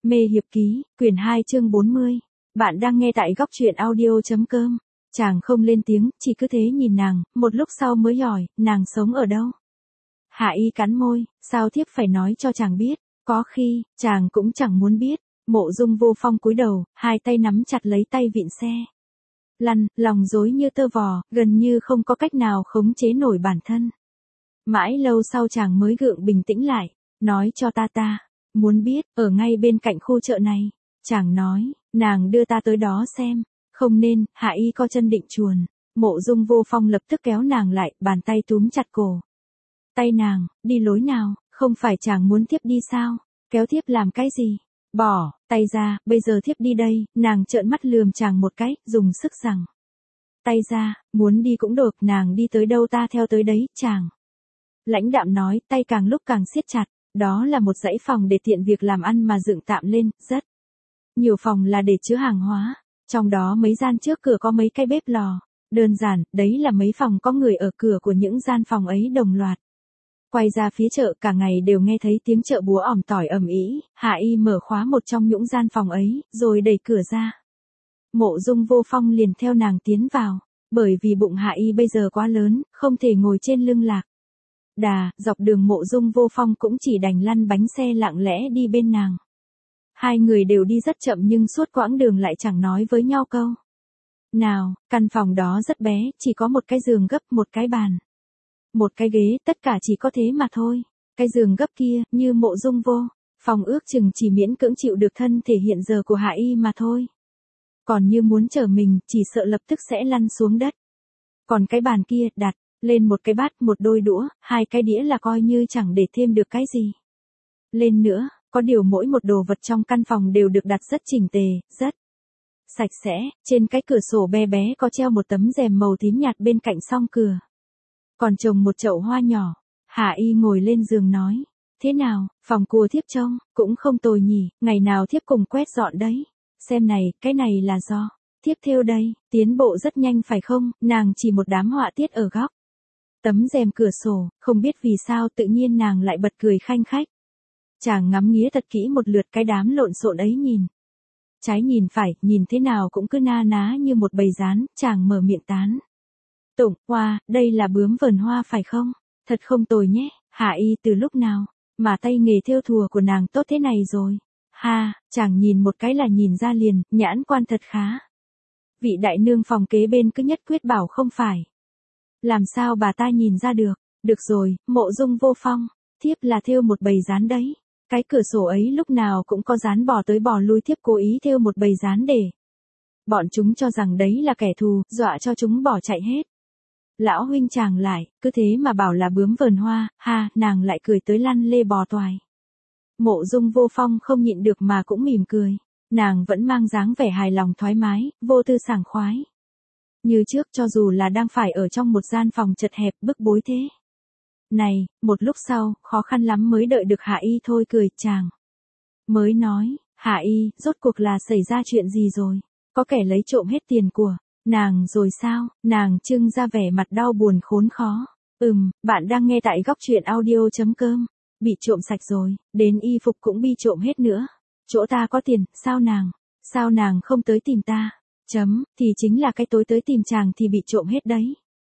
Mê hiệp ký, quyển 2 chương 40. Bạn đang nghe tại góc truyện audio.com. Chàng không lên tiếng, chỉ cứ thế nhìn nàng, một lúc sau mới hỏi, nàng sống ở đâu? Hạ Y cắn môi, sao thiếp phải nói cho chàng biết, có khi, chàng cũng chẳng muốn biết. Mộ Dung Vô Phong cúi đầu, hai tay nắm chặt lấy tay vịn xe. Lăn, lòng rối như tơ vò, gần như không có cách nào khống chế nổi bản thân. Mãi lâu sau chàng mới gượng bình tĩnh lại, nói cho ta. Muốn biết, ở ngay bên cạnh khu chợ này. Chàng nói, nàng đưa ta tới đó xem. Không nên, Hạ Y co chân định chuồn. Mộ Dung Vô Phong lập tức kéo nàng lại, bàn tay túm chặt cổ. Tay nàng, đi lối nào, không phải chàng muốn thiếp đi sao? Kéo thiếp làm cái gì? Bỏ, tay ra, bây giờ thiếp đi đây. Nàng trợn mắt lườm chàng một cái, dùng sức rằng. Tay ra, muốn đi cũng được, nàng đi tới đâu ta theo tới đấy, chàng. Lãnh đạm nói, tay càng lúc càng siết chặt. Đó là một dãy phòng để tiện việc làm ăn mà dựng tạm lên, rất nhiều phòng là để chứa hàng hóa. Trong đó mấy gian trước cửa có mấy cái bếp lò. Đơn giản, đấy là mấy phòng có người ở cửa của những gian phòng ấy đồng loạt. Quay ra phía chợ cả ngày đều nghe thấy tiếng chợ búa ỏm tỏi ầm ĩ. Hạ Y mở khóa một trong những gian phòng ấy, rồi đẩy cửa ra. Mộ Dung Vô Phong liền theo nàng tiến vào. Bởi vì bụng Hạ Y bây giờ quá lớn, không thể ngồi trên lưng lạc. Dọc đường Mộ Dung Vô Phong cũng chỉ đành lăn bánh xe lặng lẽ đi bên nàng. Hai người đều đi rất chậm nhưng suốt quãng đường lại chẳng nói với nhau câu nào. Căn phòng đó rất bé, chỉ có một cái giường gấp, một cái bàn, một cái ghế, tất cả chỉ có thế mà thôi. Cái giường gấp kia, như Mộ Dung Vô Phong ước chừng chỉ miễn cưỡng chịu được thân thể hiện giờ của Hạ Y mà thôi. Còn như muốn trở mình, chỉ sợ lập tức sẽ lăn xuống đất. Còn cái bàn kia, đặt lên một cái bát, một đôi đũa, hai cái đĩa là coi như chẳng để thêm được cái gì lên nữa. Có điều mỗi một đồ vật trong căn phòng đều được đặt rất chỉnh tề, rất sạch sẽ. Trên cái cửa sổ bé bé có treo một tấm rèm màu tím nhạt bên cạnh song cửa. Còn trồng một chậu hoa nhỏ. Hạ Y ngồi lên giường nói, thế nào, phòng của thiếp trông cũng không tồi nhỉ, ngày nào thiếp cùng quét dọn đấy. Xem này, cái này là do thiếp thêu đây, tiến bộ rất nhanh phải không? Nàng chỉ một đám họa tiết ở góc tấm rèm cửa sổ, không biết vì sao tự nhiên nàng lại bật cười khanh khách. Chàng ngắm nghía thật kỹ một lượt cái đám lộn xộn ấy, nhìn trái nhìn phải, nhìn thế nào cũng cứ na ná như một bầy rán. Chàng mở miệng tán tụng, hoa, đây là bướm vờn hoa phải không? Thật không tồi nhé. Hạ Y từ lúc nào mà tay nghề thêu thùa của nàng tốt thế này rồi? Ha, chàng nhìn một cái là nhìn ra liền, nhãn quan thật khá. Vị đại nương phòng kế bên cứ nhất quyết bảo không phải. Làm sao bà ta nhìn ra được? Được rồi, Mộ Dung Vô Phong, thiếp là thêu một bầy rán đấy. Cái cửa sổ ấy lúc nào cũng có rán bò tới bò lui, thiếp cố ý thêu một bầy rán để bọn chúng cho rằng đấy là kẻ thù, dọa cho chúng bỏ chạy hết. Lão huynh chàng lại, cứ thế mà bảo là bướm vờn hoa, ha, nàng lại cười tới lăn lê bò toài. Mộ Dung Vô Phong không nhịn được mà cũng mỉm cười. Nàng vẫn mang dáng vẻ hài lòng thoải mái, vô tư sảng khoái. Như trước, cho dù là đang phải ở trong một gian phòng chật hẹp bức bối thế này. Một lúc sau, khó khăn lắm mới đợi được Hạ Y thôi cười. Chàng mới nói, Hạ Y, rốt cuộc là xảy ra chuyện gì rồi? Có kẻ lấy trộm hết tiền của nàng rồi sao? Nàng trưng ra vẻ mặt đau buồn khốn khó. Bạn đang nghe tại góc truyện audio.com. Bị trộm sạch rồi, đến y phục cũng bị trộm hết nữa. Chỗ ta có tiền, sao nàng không tới tìm ta? Thì chính là cái tối tới tìm chàng thì bị trộm hết đấy.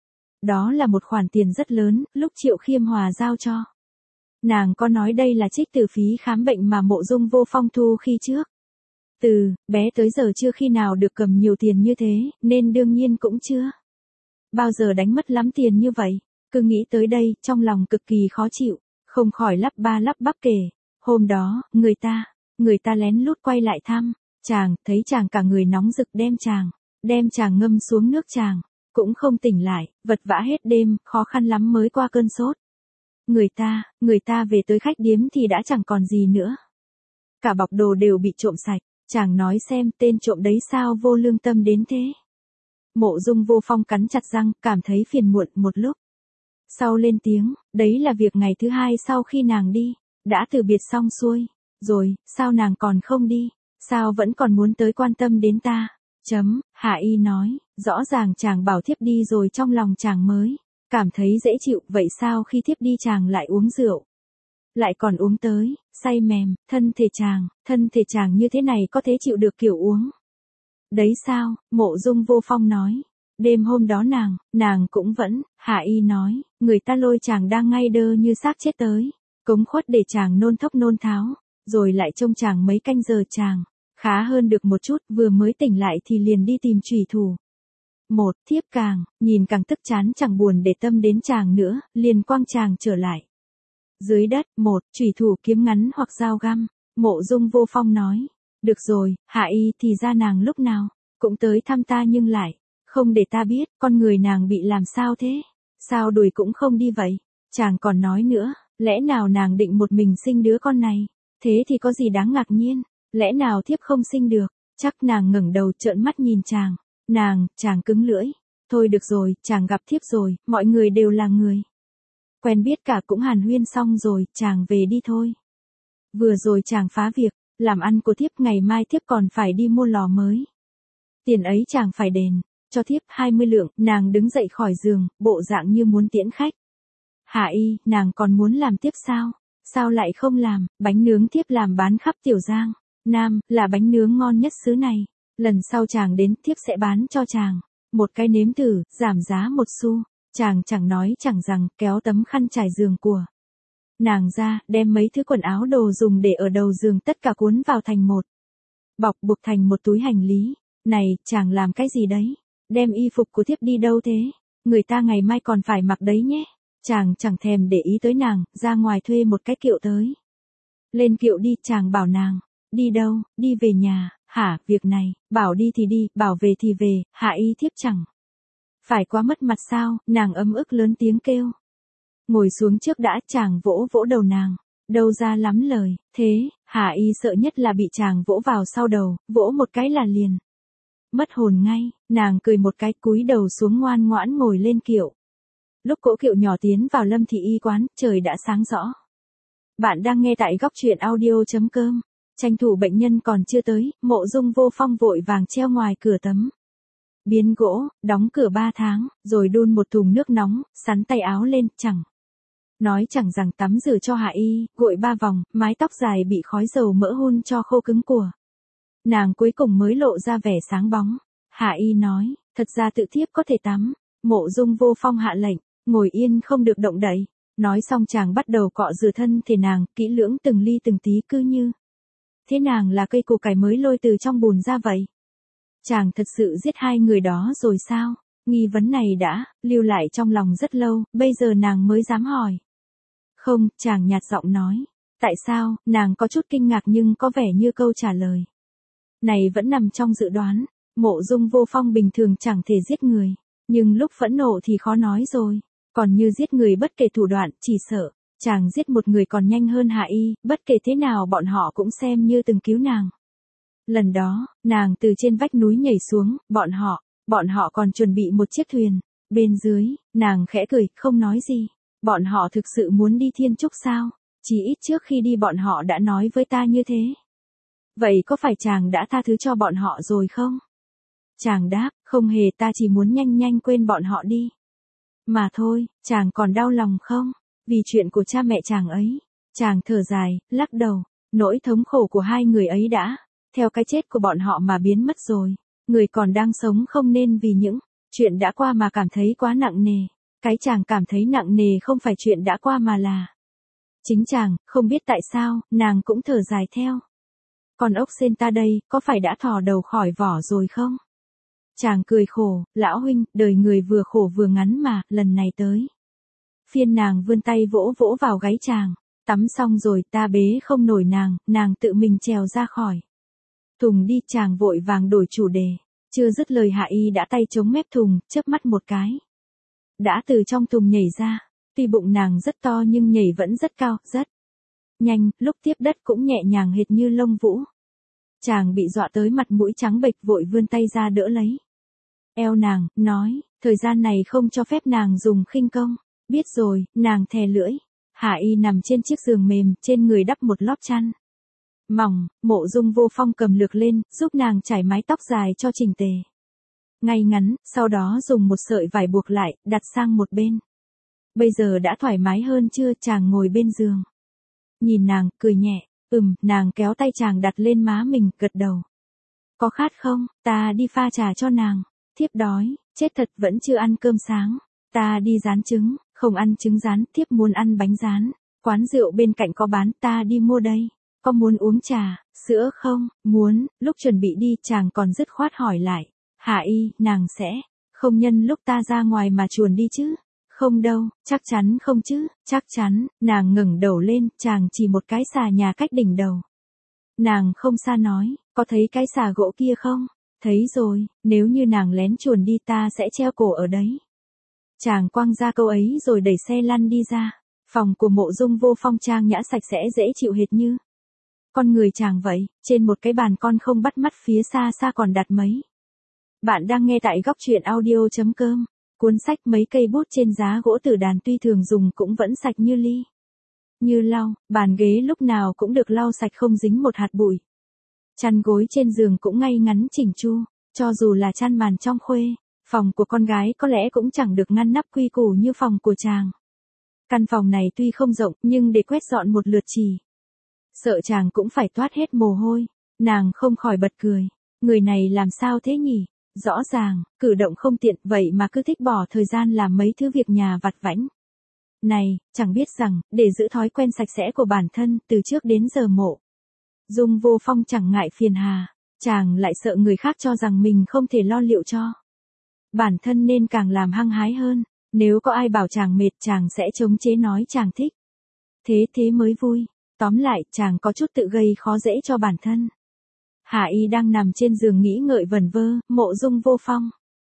Đó là một khoản tiền rất lớn, lúc Triệu Khiêm Hòa giao cho nàng có nói đây là trích từ phí khám bệnh mà Mộ Dung Vô Phong thu khi trước. Từ bé tới giờ chưa khi nào được cầm nhiều tiền như thế, nên đương nhiên cũng chưa bao giờ đánh mất lắm tiền như vậy. Cứ nghĩ tới đây, trong lòng cực kỳ khó chịu, không khỏi lắp ba lắp bắp kể. Hôm đó, người ta lén lút quay lại thăm chàng, thấy chàng cả người nóng rực, đem chàng ngâm xuống nước, chàng cũng không tỉnh lại, vật vã hết đêm, khó khăn lắm mới qua cơn sốt. Người ta về tới khách điếm thì đã chẳng còn gì nữa. Cả bọc đồ đều bị trộm sạch. Chàng nói xem, tên trộm đấy sao vô lương tâm đến thế? Mộ Dung Vô Phong cắn chặt răng, cảm thấy phiền muộn. Một lúc sau lên tiếng, đấy là việc ngày thứ hai sau khi nàng đi, đã từ biệt xong xuôi rồi, sao nàng còn không đi? Sao vẫn còn muốn tới quan tâm đến ta? Hạ Y nói, rõ ràng chàng bảo thiếp đi rồi, trong lòng chàng mới cảm thấy dễ chịu, vậy sao khi thiếp đi chàng lại uống rượu? lại còn uống tới, say mềm, thân thể chàng như thế này có thể chịu được kiểu uống. Đấy sao, Mộ Dung Vô Phong nói. Đêm hôm đó nàng cũng vẫn, Hạ Y nói, người ta lôi chàng đang ngay đơ như xác chết tới. Cống khuất để chàng nôn thốc nôn tháo, rồi lại trông chàng mấy canh giờ chàng. Khá hơn được một chút, vừa mới tỉnh lại thì liền đi tìm chủy thủ. Một thiếp nhìn càng tức chán chẳng buồn để tâm đến chàng nữa, liền quăng chàng trở lại. Dưới đất, một chủy thủ kiếm ngắn hoặc dao găm, Mộ Dung Vô Phong nói. Được rồi, Hạ Y thì ra nàng lúc nào, cũng tới thăm ta nhưng lại, không để ta biết, con người nàng bị làm sao thế, sao đuổi cũng không đi vậy, chàng còn nói nữa, lẽ nào nàng định một mình sinh đứa con này, thế thì có gì đáng ngạc nhiên, lẽ nào thiếp không sinh được, chắc nàng ngẩng đầu trợn mắt nhìn chàng, chàng cứng lưỡi, thôi được rồi, chàng gặp thiếp rồi, mọi người đều là người. Quen biết cả cũng hàn huyên xong rồi, chàng về đi thôi. Vừa rồi chàng phá việc, làm ăn của thiếp ngày mai thiếp còn phải đi mua lò mới. Tiền ấy chàng phải đền, cho thiếp 20 lượng, nàng đứng dậy khỏi giường, bộ dạng như muốn tiễn khách. Hạ Y, nàng còn muốn làm tiếp sao? Sao lại không làm, bánh nướng thiếp làm bán khắp Tiểu Giang. Nam, là bánh nướng ngon nhất xứ này. Lần sau chàng đến thiếp sẽ bán cho chàng. Một cái nếm thử, giảm giá 1 xu. Chàng chẳng nói chẳng rằng, kéo tấm khăn trải giường của nàng ra, đem mấy thứ quần áo đồ dùng để ở đầu giường tất cả cuốn vào thành một bọc, buộc thành một túi hành lý. Này, chàng làm cái gì đấy? Đem y phục của thiếp đi đâu thế? Người ta ngày mai còn phải mặc đấy nhé. Chàng chẳng thèm để ý tới nàng, ra ngoài thuê một cái kiệu tới. Lên kiệu đi, chàng bảo nàng. Đi đâu? Đi về nhà. Hả, việc này, bảo đi thì đi, bảo về thì về, Hạ Y thiếp chẳng phải quá mất mặt sao? Nàng ấm ức lớn tiếng kêu. Ngồi xuống trước đã, chàng vỗ vỗ đầu nàng. Đâu ra lắm lời, thế, Hạ Y sợ nhất là bị chàng vỗ vào sau đầu, vỗ một cái là liền mất hồn ngay, nàng cười một cái cúi đầu xuống ngoan ngoãn ngồi lên kiệu. Lúc cỗ kiệu nhỏ tiến vào Lâm Thị Y quán, trời đã sáng rõ. Bạn đang nghe tại góc truyện audio.com. Tranh thủ bệnh nhân còn chưa tới, Mộ Dung Vô Phong vội vàng treo ngoài cửa tấm biên gỗ, đóng cửa 3 tháng, rồi đun một thùng nước nóng, sắn tay áo lên, chẳng nói chẳng rằng tắm rửa cho Hạ Y, gội 3 vòng, mái tóc dài bị khói dầu mỡ hun cho khô cứng của nàng cuối cùng mới lộ ra vẻ sáng bóng. Hạ Y nói, thật ra tự thiếp có thể tắm. Mộ Dung Vô Phong hạ lệnh, ngồi yên không được động đậy. Nói xong chàng bắt đầu cọ rửa thân thể nàng, kỹ lưỡng từng ly từng tí cứ như thế nàng là cây củ cải mới lôi từ trong bùn ra vậy. Chàng thật sự giết 2 người đó rồi sao? Nghi vấn này đã lưu lại trong lòng rất lâu, bây giờ nàng mới dám hỏi. Không, chàng nhạt giọng nói. Tại sao? Nàng có chút kinh ngạc nhưng có vẻ như câu trả lời này vẫn nằm trong dự đoán. Mộ Dung Vô Phong bình thường chẳng thể giết người, nhưng lúc phẫn nộ thì khó nói rồi. Còn như giết người bất kể thủ đoạn, chỉ sợ chàng giết một người còn nhanh hơn Hạ Y, bất kể thế nào bọn họ cũng xem như từng cứu nàng. Lần đó, nàng từ trên vách núi nhảy xuống, bọn họ còn chuẩn bị một chiếc thuyền. Bên dưới, nàng khẽ cười, không nói gì. Bọn họ thực sự muốn đi Thiên Trúc sao? Chỉ ít trước khi đi bọn họ đã nói với ta như thế. Vậy có phải chàng đã tha thứ cho bọn họ rồi không? Chàng đáp, không hề, ta chỉ muốn nhanh nhanh quên bọn họ đi. Mà thôi, chàng còn đau lòng không? Vì chuyện của cha mẹ chàng ấy. Chàng thở dài, lắc đầu. Nỗi thống khổ của 2 người ấy đã theo cái chết của bọn họ mà biến mất rồi. Người còn đang sống không nên vì những chuyện đã qua mà cảm thấy quá nặng nề. Cái chàng cảm thấy nặng nề không phải chuyện đã qua mà là chính chàng, không biết tại sao, nàng cũng thở dài theo. Còn ốc sên ta đây, có phải đã thò đầu khỏi vỏ rồi không? Chàng cười khổ, lão huynh, đời người vừa khổ vừa ngắn mà, lần này tới. Phiên nàng vươn tay vỗ vỗ vào gáy chàng. Tắm xong rồi, ta bế không nổi nàng tự mình trèo ra khỏi thùng đi. Chàng vội vàng đổi chủ đề. Chưa dứt lời Hạ Y đã tay chống mép thùng, chớp mắt một cái đã từ trong thùng nhảy ra. Tuy bụng nàng rất to nhưng nhảy vẫn rất cao, rất nhanh, lúc tiếp đất cũng nhẹ nhàng hệt như lông vũ. Chàng bị dọa tới mặt mũi trắng bệch, vội vươn tay ra đỡ lấy eo nàng, nói, thời gian này không cho phép nàng dùng khinh công. Biết rồi, nàng thè lưỡi. Hạ Y nằm trên chiếc giường mềm, trên người đắp một lót chăn mỏng. Mộ Dung Vô Phong cầm lược lên, giúp nàng trải mái tóc dài cho chỉnh tề, ngay ngắn, sau đó dùng một sợi vải buộc lại, đặt sang một bên. Bây giờ đã thoải mái hơn chưa? Chàng ngồi bên giường, nhìn nàng, cười nhẹ, nàng kéo tay chàng đặt lên má mình, gật đầu. Có khát không, ta đi pha trà cho nàng, thiếp đói, chết thật vẫn chưa ăn cơm sáng, ta đi rán trứng, không ăn trứng rán, thiếp muốn ăn bánh rán, quán rượu bên cạnh có bán, ta đi mua đây, có muốn uống trà, sữa không, muốn, lúc chuẩn bị đi chàng còn dứt khoát hỏi lại, Hạ Y, nàng sẽ, không nhân lúc ta ra ngoài mà chuồn đi chứ? Không đâu, chắc chắn không chứ, chắc chắn, nàng ngẩng đầu lên, chàng chỉ một cái xà nhà cách đỉnh đầu. Nàng không xa nói, có thấy cái xà gỗ kia không? Thấy rồi, nếu như nàng lén chuồn đi ta sẽ treo cổ ở đấy. Chàng quăng ra câu ấy rồi đẩy xe lăn đi ra. Phòng của Mộ Dung Vô Phong trang nhã sạch sẽ dễ chịu hệt như con người chàng vậy, trên một cái bàn con không bắt mắt phía xa xa còn đặt mấy. Bạn đang nghe tại góc truyện audio.com. Cuốn sách mấy cây bút trên giá gỗ tử đàn tuy thường dùng cũng vẫn sạch như ly. Như lau, bàn ghế lúc nào cũng được lau sạch không dính một hạt bụi. Chăn gối trên giường cũng ngay ngắn chỉnh chu, cho dù là chăn màn trong khuê, phòng của con gái có lẽ cũng chẳng được ngăn nắp quy củ như phòng của chàng. Căn phòng này tuy không rộng nhưng để quét dọn một lượt chỉ. Sợ chàng cũng phải toát hết mồ hôi, nàng không khỏi bật cười. Người này làm sao thế nhỉ? Rõ ràng, cử động không tiện vậy mà cứ thích bỏ thời gian làm mấy thứ việc nhà vặt vãnh. Này, chẳng biết rằng, để giữ thói quen sạch sẽ của bản thân từ trước đến giờ Mộ Dung Vô Phong chẳng ngại phiền hà, chàng lại sợ người khác cho rằng mình không thể lo liệu cho bản thân nên càng làm hăng hái hơn. Nếu có ai bảo chàng mệt chàng sẽ chống chế nói chàng thích. Thế mới vui. Tóm lại, chàng có chút tự gây khó dễ cho bản thân. Hạ Y đang nằm trên giường nghĩ ngợi vẩn vơ, Mộ Dung Vô Phong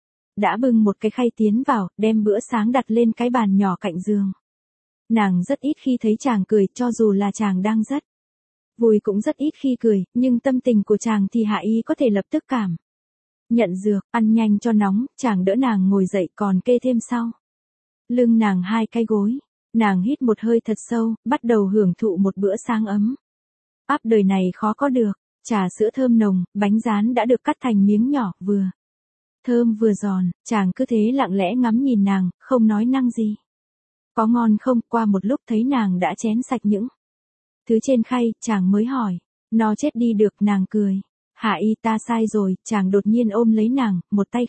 đã bưng một cái khay tiến vào, đem bữa sáng đặt lên cái bàn nhỏ cạnh giường. Nàng rất ít khi thấy chàng cười, cho dù là chàng đang rất vui cũng rất ít khi cười, nhưng tâm tình của chàng thì Hạ Y có thể lập tức cảm nhận dược, ăn nhanh cho nóng, chàng đỡ nàng ngồi dậy còn kê thêm sau lưng nàng hai cái gối. Nàng hít một hơi thật sâu, bắt đầu hưởng thụ một bữa sáng ấm áp đời này khó có được. Trà sữa thơm nồng, bánh rán đã được cắt thành miếng nhỏ, vừa thơm vừa giòn, chàng cứ thế lặng lẽ ngắm nhìn nàng, không nói năng gì. Có ngon không? Qua một lúc thấy nàng đã chén sạch những thứ trên khay, chàng mới hỏi. Nó chết đi được, nàng cười. Hạ Y, ta sai rồi, chàng đột nhiên ôm lấy nàng, một tay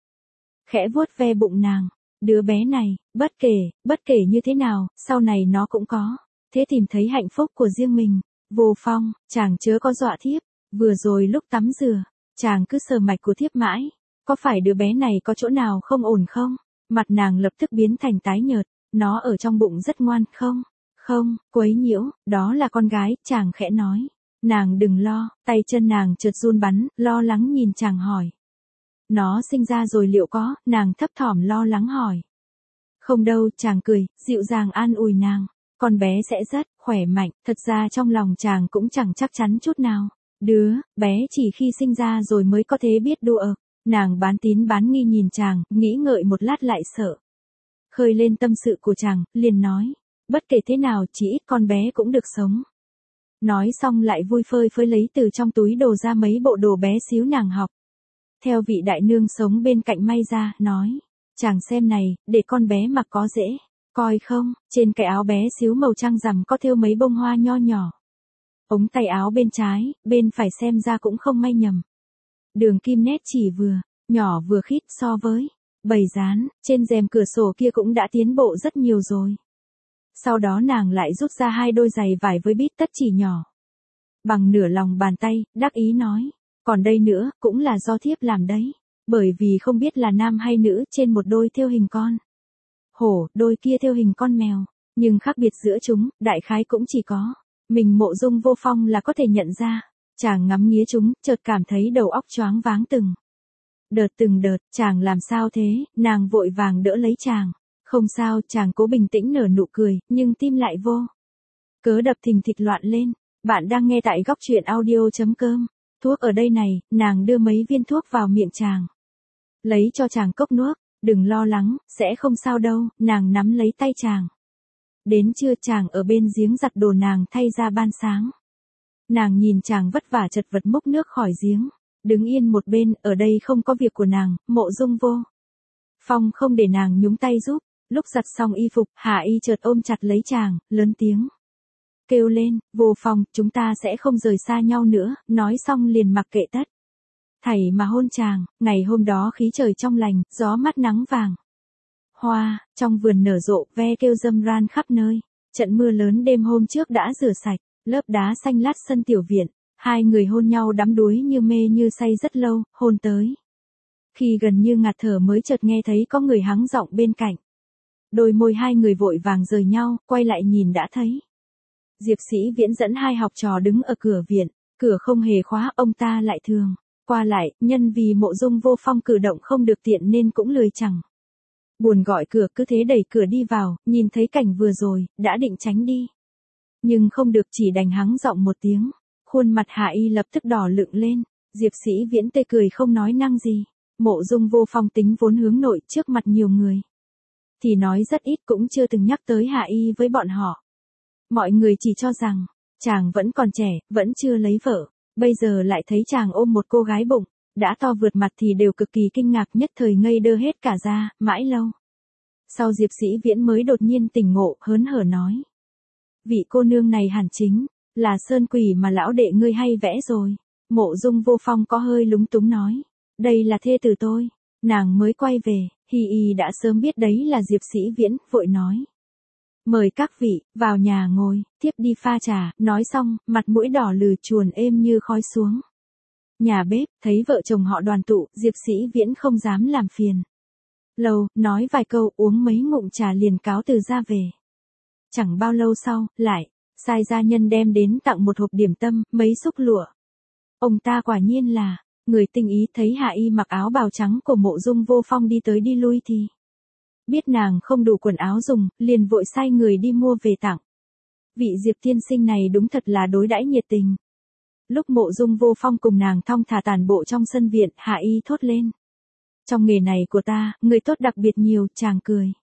khẽ vuốt ve bụng nàng. Đứa bé này, bất kể như thế nào, sau này nó cũng có thế tìm thấy hạnh phúc của riêng mình. Vô Phong, chàng chớ có dọa thiếp, vừa rồi lúc tắm rửa, chàng cứ sờ mạch của thiếp mãi, có phải đứa bé này có chỗ nào không ổn không? Mặt nàng lập tức biến thành tái nhợt, nó ở trong bụng rất ngoan, không, quấy nhiễu, đó là con gái, chàng khẽ nói. Nàng đừng lo, tay chân nàng chợt run bắn, lo lắng nhìn chàng hỏi. Nó sinh ra rồi liệu có, nàng thấp thỏm lo lắng hỏi. Không đâu, chàng cười, dịu dàng an ủi nàng. Con bé sẽ rất khỏe mạnh, thật ra trong lòng chàng cũng chẳng chắc chắn chút nào. Đứa bé chỉ khi sinh ra rồi mới có thể biết đùa. Nàng bán tín bán nghi nhìn chàng, nghĩ ngợi một lát lại sợ khơi lên tâm sự của chàng, liền nói. Bất kể thế nào chỉ ít con bé cũng được sống. Nói xong lại vui phơi phới lấy từ trong túi đồ ra mấy bộ đồ bé xíu nàng học theo vị đại nương sống bên cạnh may ra, nói. Chàng xem này, để con bé mặc có dễ coi không? Trên cái áo bé xíu màu trăng rằm có thêu mấy bông hoa nho nhỏ. Ống tay áo bên trái, bên phải xem ra cũng không may nhầm. Đường kim nét chỉ vừa, nhỏ vừa khít so với bầy dán, trên rèm cửa sổ kia cũng đã tiến bộ rất nhiều rồi. Sau đó nàng lại rút ra hai đôi giày vải với bít tất chỉ nhỏ bằng nửa lòng bàn tay, đắc ý nói. Còn đây nữa, cũng là do thiếp làm đấy. Bởi vì không biết là nam hay nữ, trên một đôi thêu hình con hổ, đôi kia thêu hình con mèo. Nhưng khác biệt giữa chúng, đại khái cũng chỉ có mình Mộ Dung Vô Phong là có thể nhận ra. Chàng ngắm nghía chúng, chợt cảm thấy đầu óc choáng váng từng đợt, chàng làm sao thế? Nàng vội vàng đỡ lấy chàng. Không sao, chàng cố bình tĩnh nở nụ cười, nhưng tim lại vô cớ đập thình thịch loạn lên. Bạn đang nghe tại góc truyện audio.com. Thuốc ở đây này, nàng đưa mấy viên thuốc vào miệng chàng. Lấy cho chàng cốc nước, đừng lo lắng, sẽ không sao đâu, nàng nắm lấy tay chàng. Đến trưa chàng ở bên giếng giặt đồ nàng thay ra ban sáng. Nàng nhìn chàng vất vả chật vật múc nước khỏi giếng, đứng yên một bên, ở đây không có việc của nàng, Mộ Dung Vô Phong không để nàng nhúng tay giúp. Lúc giặt xong y phục, Hạ Y chợt ôm chặt lấy chàng, lớn tiếng kêu lên, Vô Phong, chúng ta sẽ không rời xa nhau nữa, nói xong liền mặc kệ tất thảy mà hôn chàng. Ngày hôm đó khí trời trong lành, gió mát nắng vàng. Hoa, trong vườn nở rộ, ve kêu râm ran khắp nơi. Trận mưa lớn đêm hôm trước đã rửa sạch, lớp đá xanh lát sân tiểu viện. Hai người hôn nhau đắm đuối như mê như say rất lâu, hôn tới. Khi gần như ngạt thở mới chợt nghe thấy có người hắng giọng bên cạnh. Đôi môi hai người vội vàng rời nhau, quay lại nhìn đã thấy. Diệp Sĩ Viễn dẫn hai học trò đứng ở cửa viện, cửa không hề khóa, ông ta lại thường qua lại, nhân vì Mộ Dung Vô Phong cử động không được tiện nên cũng lười chẳng buồn gọi cửa, cứ thế đẩy cửa đi vào, nhìn thấy cảnh vừa rồi, đã định tránh đi. Nhưng không được, chỉ đành hắng giọng một tiếng. Khuôn mặt Hạ Y lập tức đỏ lựng lên. Diệp Sĩ Viễn tươi cười không nói năng gì. Mộ Dung Vô Phong tính vốn hướng nội trước mặt nhiều người thì nói rất ít, cũng chưa từng nhắc tới Hạ Y với bọn họ. Mọi người chỉ cho rằng chàng vẫn còn trẻ, vẫn chưa lấy vợ. Bây giờ lại thấy chàng ôm một cô gái bụng đã to vượt mặt thì đều cực kỳ kinh ngạc, nhất thời ngây đơ hết cả ra. Mãi lâu sau Diệp Sĩ Viễn mới đột nhiên tỉnh ngộ, hớn hở nói. Vị cô nương này hẳn chính là sơn quỷ mà lão đệ ngươi hay vẽ rồi. Mộ Dung Vô Phong có hơi lúng túng nói. Đây là thê tử tôi. Nàng mới quay về, Hi Y đã sớm biết đấy là Diệp Sĩ Viễn, vội nói. Mời các vị, vào nhà ngồi, tiếp đi pha trà. Nói xong, mặt mũi đỏ lừ chuồn êm như khói xuống nhà bếp. Thấy vợ chồng họ đoàn tụ, Diệp Sĩ Viễn không dám làm phiền lâu, nói vài câu, uống mấy ngụm trà liền cáo từ ra về. Chẳng bao lâu sau, lại sai gia nhân đem đến tặng một hộp điểm tâm, mấy xúc lụa. Ông ta quả nhiên là người tinh ý, thấy Hạ Y mặc áo bào trắng của Mộ Dung Vô Phong đi tới đi lui thì biết nàng không đủ quần áo dùng, liền vội sai người đi mua về tặng. Vị Diệp tiên sinh này đúng thật là đối đãi nhiệt tình. Lúc Mộ Dung Vô Phong cùng nàng thong thả tản bộ trong sân viện, Hạ Y thốt lên. Trong nghề này của ta, người tốt đặc biệt nhiều. Chàng cười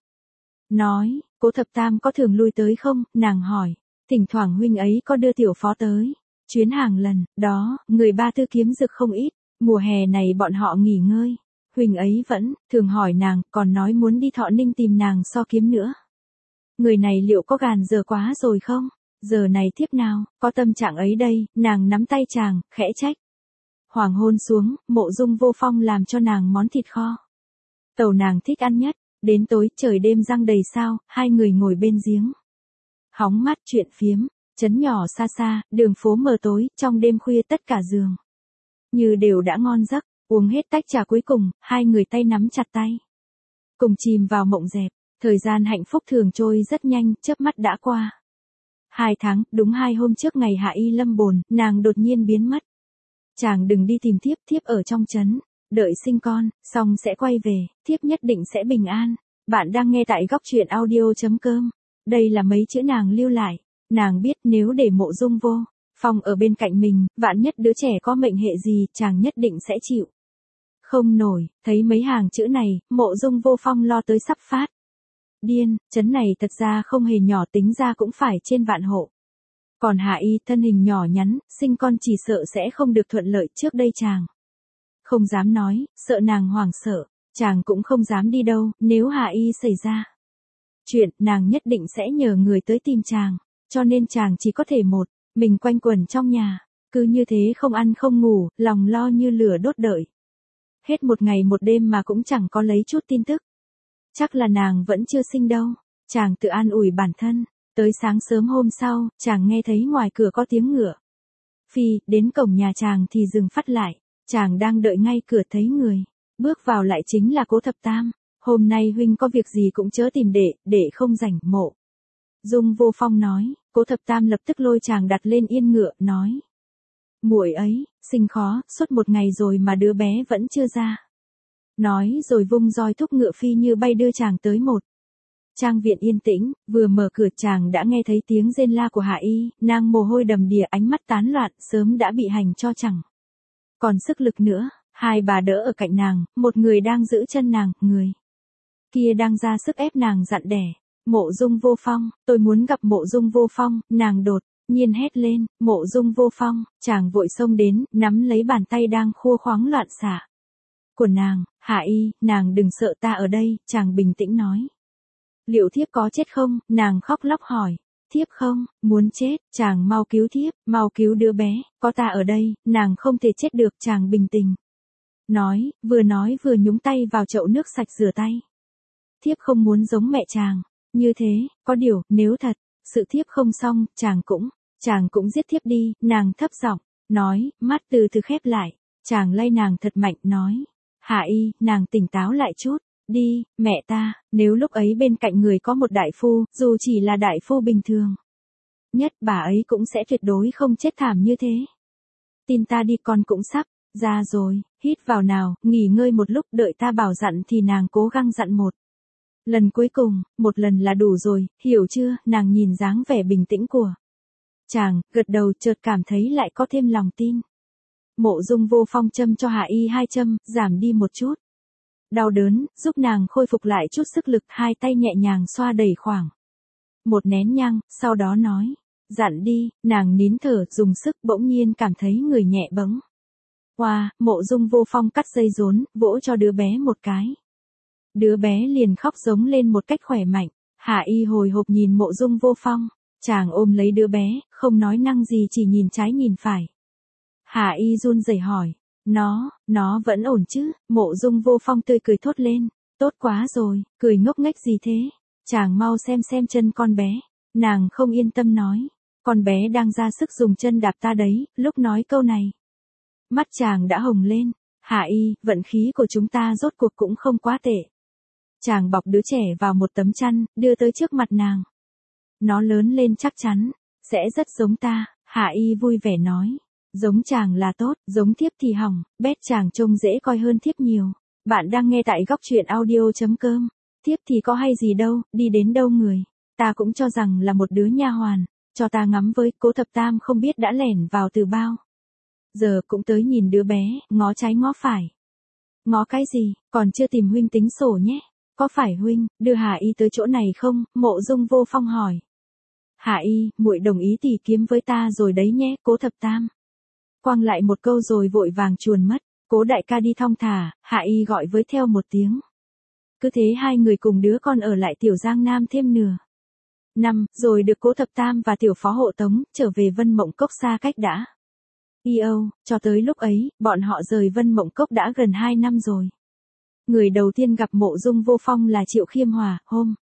nói, Cố Thập Tam có thường lui tới không? Nàng hỏi, thỉnh thoảng huynh ấy có đưa tiểu phó tới chuyến hàng lần đó, người ba tư kiếm dực không ít. Mùa hè này bọn họ nghỉ ngơi, huynh ấy vẫn thường hỏi nàng, còn nói muốn đi Thọ Ninh tìm nàng so kiếm nữa. Người này liệu có gàn giờ quá rồi không? Giờ này thiếp nào có tâm trạng ấy đây? Nàng nắm tay chàng, khẽ trách. Hoàng hôn xuống, Mộ Dung Vô Phong làm cho nàng món thịt kho tàu nàng thích ăn nhất. Đến tối, trời đêm răng đầy sao, hai người ngồi bên giếng hóng mát chuyện phiếm. Trấn nhỏ xa xa, đường phố mờ tối, trong đêm khuya tất cả giường như đều đã ngon giấc. Uống hết tách trà cuối cùng, hai người tay nắm chặt tay cùng chìm vào mộng dẹp. Thời gian hạnh phúc thường trôi rất nhanh, chớp mắt đã qua 2 tháng. Đúng 2 hôm trước ngày Hạ Y lâm bồn, nàng đột nhiên biến mất. Chàng đừng đi tìm thiếp, thiếp ở trong trấn đợi sinh con xong sẽ quay về, thiếp nhất định sẽ bình an. Bạn đang nghe tại góc truyện audio.com. Đây là mấy chữ nàng lưu lại. Nàng biết nếu để Mộ Dung Vô Phong ở bên cạnh mình, vạn nhất đứa trẻ có mệnh hệ gì, chàng nhất định sẽ chịu không nổi. Thấy mấy hàng chữ này, Mộ Dung Vô Phong lo tới sắp phát điên. Trấn này thật ra không hề nhỏ, tính ra cũng phải trên vạn hộ. Còn Hạ Y thân hình nhỏ nhắn, sinh con chỉ sợ sẽ không được thuận lợi. Trước đây chàng không dám nói, sợ nàng hoảng sợ. Chàng cũng không dám đi đâu, nếu Hạ Y xảy ra chuyện, nàng nhất định sẽ nhờ người tới tìm chàng. Cho nên chàng chỉ có thể một mình quanh quẩn trong nhà. Cứ như thế không ăn không ngủ, lòng lo như lửa đốt đợi. Hết một ngày một đêm mà cũng chẳng có lấy chút tin tức. Chắc là nàng vẫn chưa sinh đâu. Chàng tự an ủi bản thân. Tới sáng sớm hôm sau, chàng nghe thấy ngoài cửa có tiếng ngựa phi đến cổng nhà chàng thì dừng phắt lại. Chàng đang đợi ngay cửa thấy người bước vào lại chính là Cố Thập Tam. Hôm nay huynh có việc gì cũng chớ tìm để không rảnh. Mộ Dung Vô Phong nói. Cố Thập Tam lập tức lôi chàng đặt lên yên ngựa, nói. Muội ấy, sinh khó, suốt một ngày rồi mà đứa bé vẫn chưa ra. Nói rồi vung roi thúc ngựa phi như bay đưa chàng tới một trang viện yên tĩnh. Vừa mở cửa chàng đã nghe thấy tiếng rên la của Hạ Y. Nàng mồ hôi đầm đìa, ánh mắt tán loạn, sớm đã bị hành cho chẳng còn sức lực nữa. Hai bà đỡ ở cạnh nàng, một người đang giữ chân nàng, người kia đang ra sức ép nàng dặn đẻ. Mộ Dung Vô Phong, tôi muốn gặp Mộ Dung Vô Phong. Nàng đột nhiên hét lên. Mộ Dung Vô Phong. Chàng vội xông đến, nắm lấy bàn tay đang khua khoáng loạn xạ của nàng. Hạ Y, nàng đừng sợ, ta ở đây. Chàng bình tĩnh nói. Liệu thiếp có chết không? Nàng khóc lóc hỏi. Thiếp không, muốn chết, chàng mau cứu thiếp, mau cứu đứa bé, có ta ở đây, nàng không thể chết được, chàng bình tĩnh. Nói vừa nhúng tay vào chậu nước sạch rửa tay. Thiếp không muốn giống mẹ chàng, như thế, có điều, nếu thật, sự thiếp không xong, chàng cũng giết thiếp đi, nàng thấp giọng, nói, mắt từ từ khép lại, chàng lay nàng thật mạnh, nói. Hạ Y, nàng tỉnh táo lại chút, đi, mẹ ta, nếu lúc ấy bên cạnh người có một đại phu, dù chỉ là đại phu bình thường. Nhất bà ấy cũng sẽ tuyệt đối không chết thảm như thế. Tin ta đi, con cũng sắp ra rồi, hít vào nào, nghỉ ngơi một lúc, đợi ta bảo dặn thì nàng cố gắng dặn một lần cuối cùng, một lần là đủ rồi, hiểu chưa? Nàng nhìn dáng vẻ bình tĩnh của chàng, gật đầu, chợt cảm thấy lại có thêm lòng tin. Mộ Dung Vô Phong châm cho Hạ Y 2 châm, giảm đi một chút đau đớn, giúp nàng khôi phục lại chút sức lực, hai tay nhẹ nhàng xoa đẩy khoảng một nén nhang, sau đó nói, dặn đi, nàng nín thở, dùng sức, bỗng nhiên cảm thấy người nhẹ bẫng. Mộ Dung Vô Phong cắt dây rốn, vỗ cho đứa bé một cái. Đứa bé liền khóc giống lên một cách khỏe mạnh. Hạ Y hồi hộp nhìn Mộ Dung Vô Phong, chàng ôm lấy đứa bé, không nói năng gì, chỉ nhìn trái nhìn phải. Hạ Y run rẩy hỏi, nó vẫn ổn chứ? Mộ Dung Vô Phong tươi cười thốt lên, tốt quá rồi, cười ngốc nghếch gì thế? Chàng mau xem chân con bé. Nàng không yên tâm nói, con bé đang ra sức dùng chân đạp ta đấy, lúc nói câu này. Mắt chàng đã hồng lên, Hạ Y, vận khí của chúng ta rốt cuộc cũng không quá tệ. Chàng bọc đứa trẻ vào một tấm chăn, đưa tới trước mặt nàng. Nó lớn lên chắc chắn sẽ rất giống ta, Hạ Y vui vẻ nói. Giống chàng là tốt, giống thiếp thì hỏng, bét chàng trông dễ coi hơn thiếp nhiều. Bạn đang nghe tại góc truyện audio.com. Thiếp thì có hay gì đâu, đi đến đâu người. Ta cũng cho rằng là một đứa nha hoàn, cho ta ngắm với. Cố Thập Tam không biết đã lẻn vào từ bao giờ, cũng tới nhìn đứa bé, ngó trái ngó phải. Ngó cái gì, còn chưa tìm huynh tính sổ nhé. Có phải huynh đưa Hạ Y tới chỗ này không? Mộ Dung Vô Phong hỏi. Hạ Y, muội đồng ý tỉ kiếm với ta rồi đấy nhé. Cố Thập Tam quăng lại một câu rồi vội vàng chuồn mất. Cố đại ca đi thong thả, Hạ Y gọi với theo một tiếng. Cứ thế hai người cùng đứa con ở lại Tiểu Giang Nam thêm nửa năm, rồi được Cố Thập Tam và Tiểu Phó hộ tống trở về Vân Mộng Cốc xa cách đã. Cho tới lúc ấy, bọn họ rời Vân Mộng Cốc đã gần 2 năm rồi. Người đầu tiên gặp Mộ Dung Vô Phong là Triệu Khiêm Hòa, hôm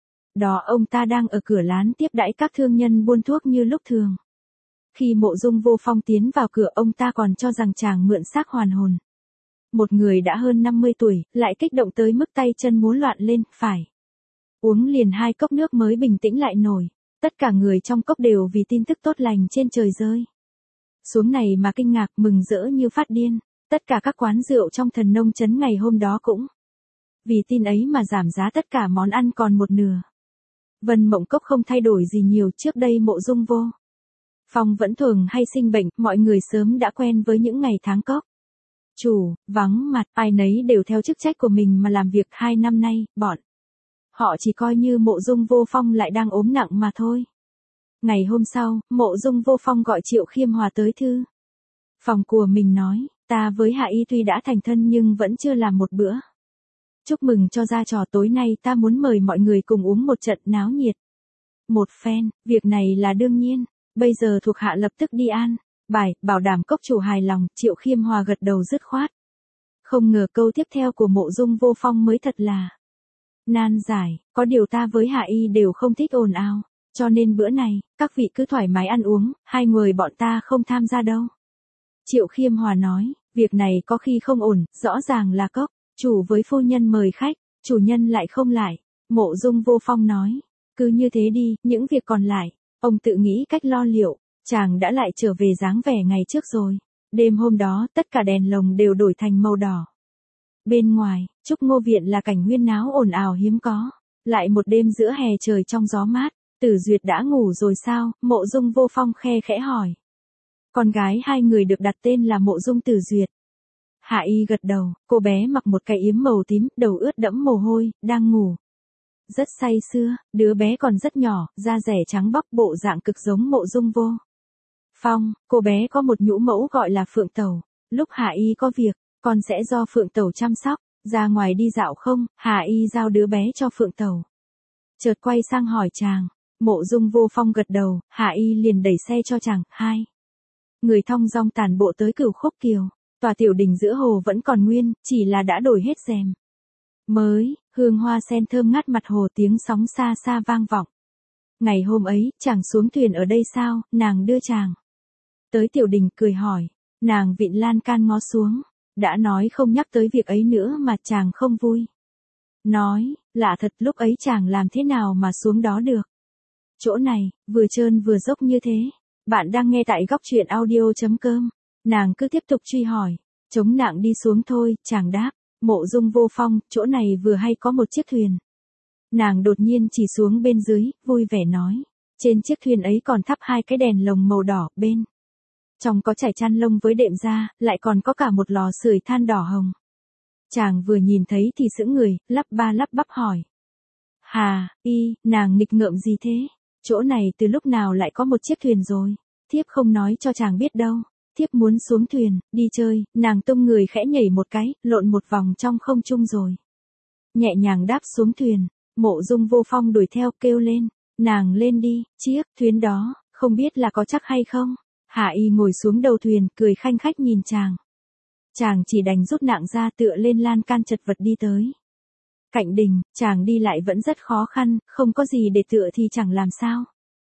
đó ông ta đang ở cửa lán tiếp đãi các thương nhân buôn thuốc như lúc thường. Khi Mộ Dung Vô Phong tiến vào cửa, ông ta còn cho rằng chàng mượn xác hoàn hồn. Một người đã hơn 50 tuổi, lại kích động tới mức tay chân múa loạn lên, phải uống liền 2 cốc nước mới bình tĩnh lại nổi. Tất cả người trong cốc đều vì tin tức tốt lành trên trời rơi xuống này mà kinh ngạc, mừng rỡ như phát điên. Tất cả các quán rượu trong Thần Nông trấn ngày hôm đó cũng vì tin ấy mà giảm giá tất cả món ăn còn một nửa. Vân Mộng Cốc không thay đổi gì nhiều, trước đây Mộ Dung Vô Phong vẫn thường hay sinh bệnh, mọi người sớm đã quen với những ngày tháng cốc chủ vắng mặt, ai nấy đều theo chức trách của mình mà làm việc. 2 năm nay, bọn họ chỉ coi như Mộ Dung Vô Phong lại đang ốm nặng mà thôi. Ngày hôm sau, Mộ Dung Vô Phong gọi Triệu Khiêm Hòa tới thư phòng của mình, nói, ta với Hạ Y tuy đã thành thân nhưng vẫn chưa làm một bữa chúc mừng cho ra trò, tối nay ta muốn mời mọi người cùng uống một trận náo nhiệt một phen. Việc này là đương nhiên, bây giờ thuộc hạ lập tức đi an bài, bảo đảm cốc chủ hài lòng. Triệu Khiêm Hòa gật đầu dứt khoát. Không ngờ câu tiếp theo của Mộ Dung Vô Phong mới thật là nan giải, có điều ta với Hạ Y đều không thích ồn ào, cho nên bữa này, các vị cứ thoải mái ăn uống, hai người bọn ta không tham gia đâu. Triệu Khiêm Hòa nói, việc này có khi không ổn, rõ ràng là cốc chủ với phu nhân mời khách, chủ nhân lại không lại. Mộ Dung Vô Phong nói, cứ như thế đi, những việc còn lại, ông tự nghĩ cách lo liệu. Chàng đã lại trở về dáng vẻ ngày trước rồi. Đêm hôm đó, tất cả đèn lồng đều đổi thành màu đỏ. Bên ngoài, Trúc Ngô Viện là cảnh huyên náo ồn ào hiếm có. Lại một đêm giữa hè trời trong gió mát. Tử Duyệt đã ngủ rồi sao? Mộ Dung Vô Phong khe khẽ hỏi. Con gái hai người được đặt tên là Mộ Dung Tử Duyệt. Hạ Y gật đầu, cô bé mặc một cái yếm màu tím, đầu ướt đẫm mồ hôi, đang ngủ rất say sưa. Đứa bé còn rất nhỏ, da rẻ trắng bóc, bộ dạng cực giống Mộ Dung Vô Phong. Cô bé có một nhũ mẫu gọi là Phượng Tẩu. Lúc Hạ Y có việc, con sẽ do Phượng Tẩu chăm sóc. Ra ngoài đi dạo không? Hạ Y giao đứa bé cho Phượng Tẩu. Chợt quay sang hỏi chàng, Mộ Dung Vô Phong gật đầu, Hạ Y liền đẩy xe cho chàng, hai người thong dong tản bộ tới Cửu Khúc Kiều. Tòa tiểu đình giữa hồ vẫn còn nguyên, chỉ là đã đổi hết rèm mới, hương hoa sen thơm ngát mặt hồ, tiếng sóng xa xa vang vọng. Ngày hôm ấy, chàng xuống thuyền ở đây sao? Nàng đưa chàng tới tiểu đình, cười hỏi. Nàng vịn lan can ngó xuống, đã nói không nhắc tới việc ấy nữa mà chàng không vui. Nói, lạ thật, lúc ấy chàng làm thế nào mà xuống đó được? Chỗ này, vừa trơn vừa dốc như thế. Bạn đang nghe tại góc truyện audio.com. Nàng cứ tiếp tục truy hỏi. Chống nặng đi xuống thôi, chàng đáp. Mộ Dung Vô Phong, chỗ này vừa hay có một chiếc thuyền. Nàng đột nhiên chỉ xuống bên dưới, vui vẻ nói. Trên chiếc thuyền ấy còn thắp hai cái đèn lồng màu đỏ, bên trong có trải chăn lông với đệm da, lại còn có cả một lò sưởi than đỏ hồng. Chàng vừa nhìn thấy thì sững người, lắp ba lắp bắp hỏi. Hà, Y, nàng nghịch ngợm gì thế? Chỗ này từ lúc nào lại có một chiếc thuyền rồi? Thiếp không nói cho chàng biết đâu. Thiếp muốn xuống thuyền, đi chơi. Nàng tung người khẽ nhảy một cái, lộn một vòng trong không trung rồi nhẹ nhàng đáp xuống thuyền. Mộ Dung Vô Phong đuổi theo, kêu lên. Nàng lên đi, chiếc thuyền đó, không biết là có chắc hay không? Hạ Y ngồi xuống đầu thuyền, cười khanh khách nhìn chàng. Chàng chỉ đành rút nặng ra, tựa lên lan can chật vật đi tới cạnh đình. Chàng đi lại vẫn rất khó khăn, không có gì để tựa thì chẳng làm sao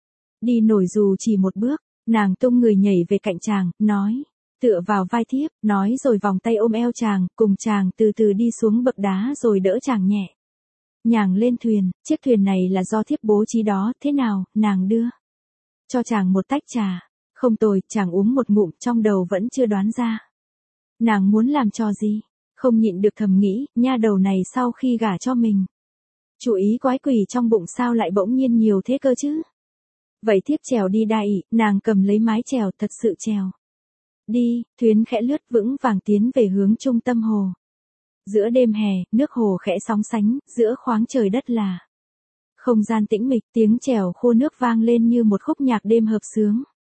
đi nổi dù chỉ một bước. Nàng tung người nhảy về cạnh chàng, nói. Tựa vào vai thiếp, nói rồi vòng tay ôm eo chàng, cùng chàng từ từ đi xuống bậc đá rồi đỡ chàng nhẹ nhàng lên thuyền. Chiếc thuyền này là do thiếp bố trí đó, thế nào? Nàng đưa cho chàng một tách trà. Không tồi, chàng uống một ngụm, trong đầu vẫn chưa đoán ra nàng muốn làm trò gì. Không nhịn được thầm nghĩ, nha đầu này sau khi gả cho mình, chú ý quái quỷ trong bụng sao lại bỗng nhiên nhiều thế cơ chứ. Vậy thiếp chèo đi đại, nàng cầm lấy mái chèo, thật sự chèo đi. Thuyền khẽ lướt vững vàng tiến về hướng trung tâm hồ. Giữa đêm hè, nước hồ khẽ sóng sánh, giữa khoáng trời đất là không gian tĩnh mịch, tiếng chèo khô nước vang lên như một khúc nhạc đêm hợp xướng.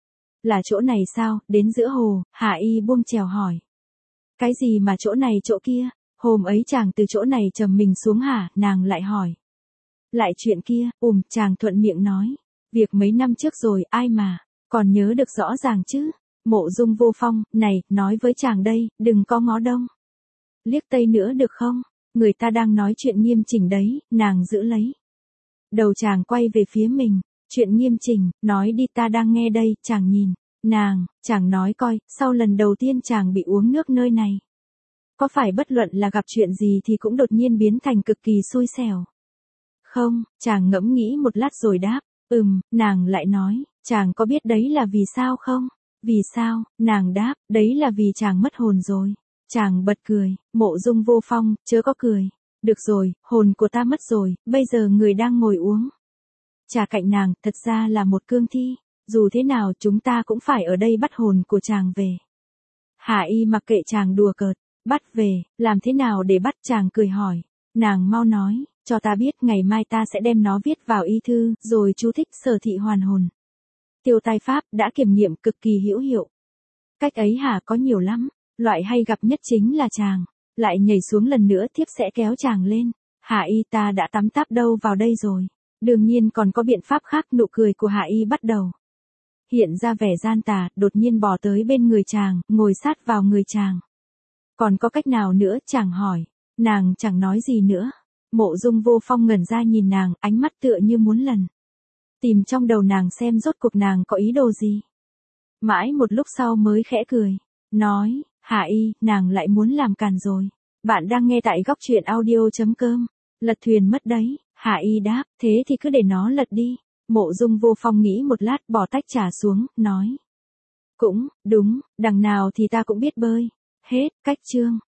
Là chỗ này sao? Đến giữa hồ, Hạ Y buông chèo hỏi. Cái gì mà chỗ này chỗ kia? Hôm ấy chàng từ chỗ này trầm mình xuống hả? Nàng lại hỏi. Lại chuyện kia, chàng thuận miệng nói. Việc mấy năm trước rồi, ai mà còn nhớ được rõ ràng chứ? Mộ Dung Vô Phong, này, nói với chàng đây, đừng có ngó đông liếc tây nữa được không? Người ta đang nói chuyện nghiêm chỉnh đấy. Nàng giữ lấy đầu chàng quay về phía mình. Chuyện nghiêm chỉnh, nói đi, ta đang nghe đây. Chàng nhìn nàng, chàng nói coi, sau lần đầu tiên chàng bị uống nước nơi này, có phải bất luận là gặp chuyện gì thì cũng đột nhiên biến thành cực kỳ xui xẻo? Không, chàng ngẫm nghĩ một lát rồi đáp. Nàng lại nói, chàng có biết đấy là vì sao không? Vì sao? Nàng đáp, đấy là vì chàng mất hồn rồi. Chàng bật cười. Mộ Dung Vô Phong, chớ có cười. Được rồi, hồn của ta mất rồi, bây giờ người đang ngồi uống trà cạnh nàng, thật ra là một cương thi. Dù thế nào chúng ta cũng phải ở đây bắt hồn của chàng về. Hạ Y mặc kệ chàng đùa cợt. Bắt về, làm thế nào để bắt? Chàng cười hỏi. Nàng mau nói, cho ta biết, ngày mai ta sẽ đem nó viết vào y thư, rồi chú thích sở thị hoàn hồn tiêu tai pháp, đã kiểm nghiệm cực kỳ hữu hiệu. Cách ấy hả? Có nhiều lắm. Loại hay gặp nhất chính là chàng lại nhảy xuống lần nữa, thiếp sẽ kéo chàng lên. Hạ Y, ta đã tắm táp đâu vào đây rồi. Đương nhiên còn có biện pháp khác. Nụ cười của Hạ Y bắt đầu hiện ra vẻ gian tà, đột nhiên bò tới bên người chàng, ngồi sát vào người chàng. Còn có cách nào nữa? Chàng hỏi. Nàng chẳng nói gì nữa. Mộ Dung Vô Phong ngẩn ra nhìn nàng, ánh mắt tựa như muốn lần tìm trong đầu nàng xem rốt cuộc nàng có ý đồ gì. Mãi một lúc sau mới khẽ cười, nói. Hạ Y, nàng lại muốn làm càn rồi. Bạn đang nghe tại góc truyện audio.com. Lật thuyền mất đấy. Hạ Y đáp, thế thì cứ để nó lật đi. Mộ Dung Vô Phong nghĩ một lát, bỏ tách trà xuống, nói. Cũng, đúng, đằng nào thì ta cũng biết bơi. Hết, cách chương.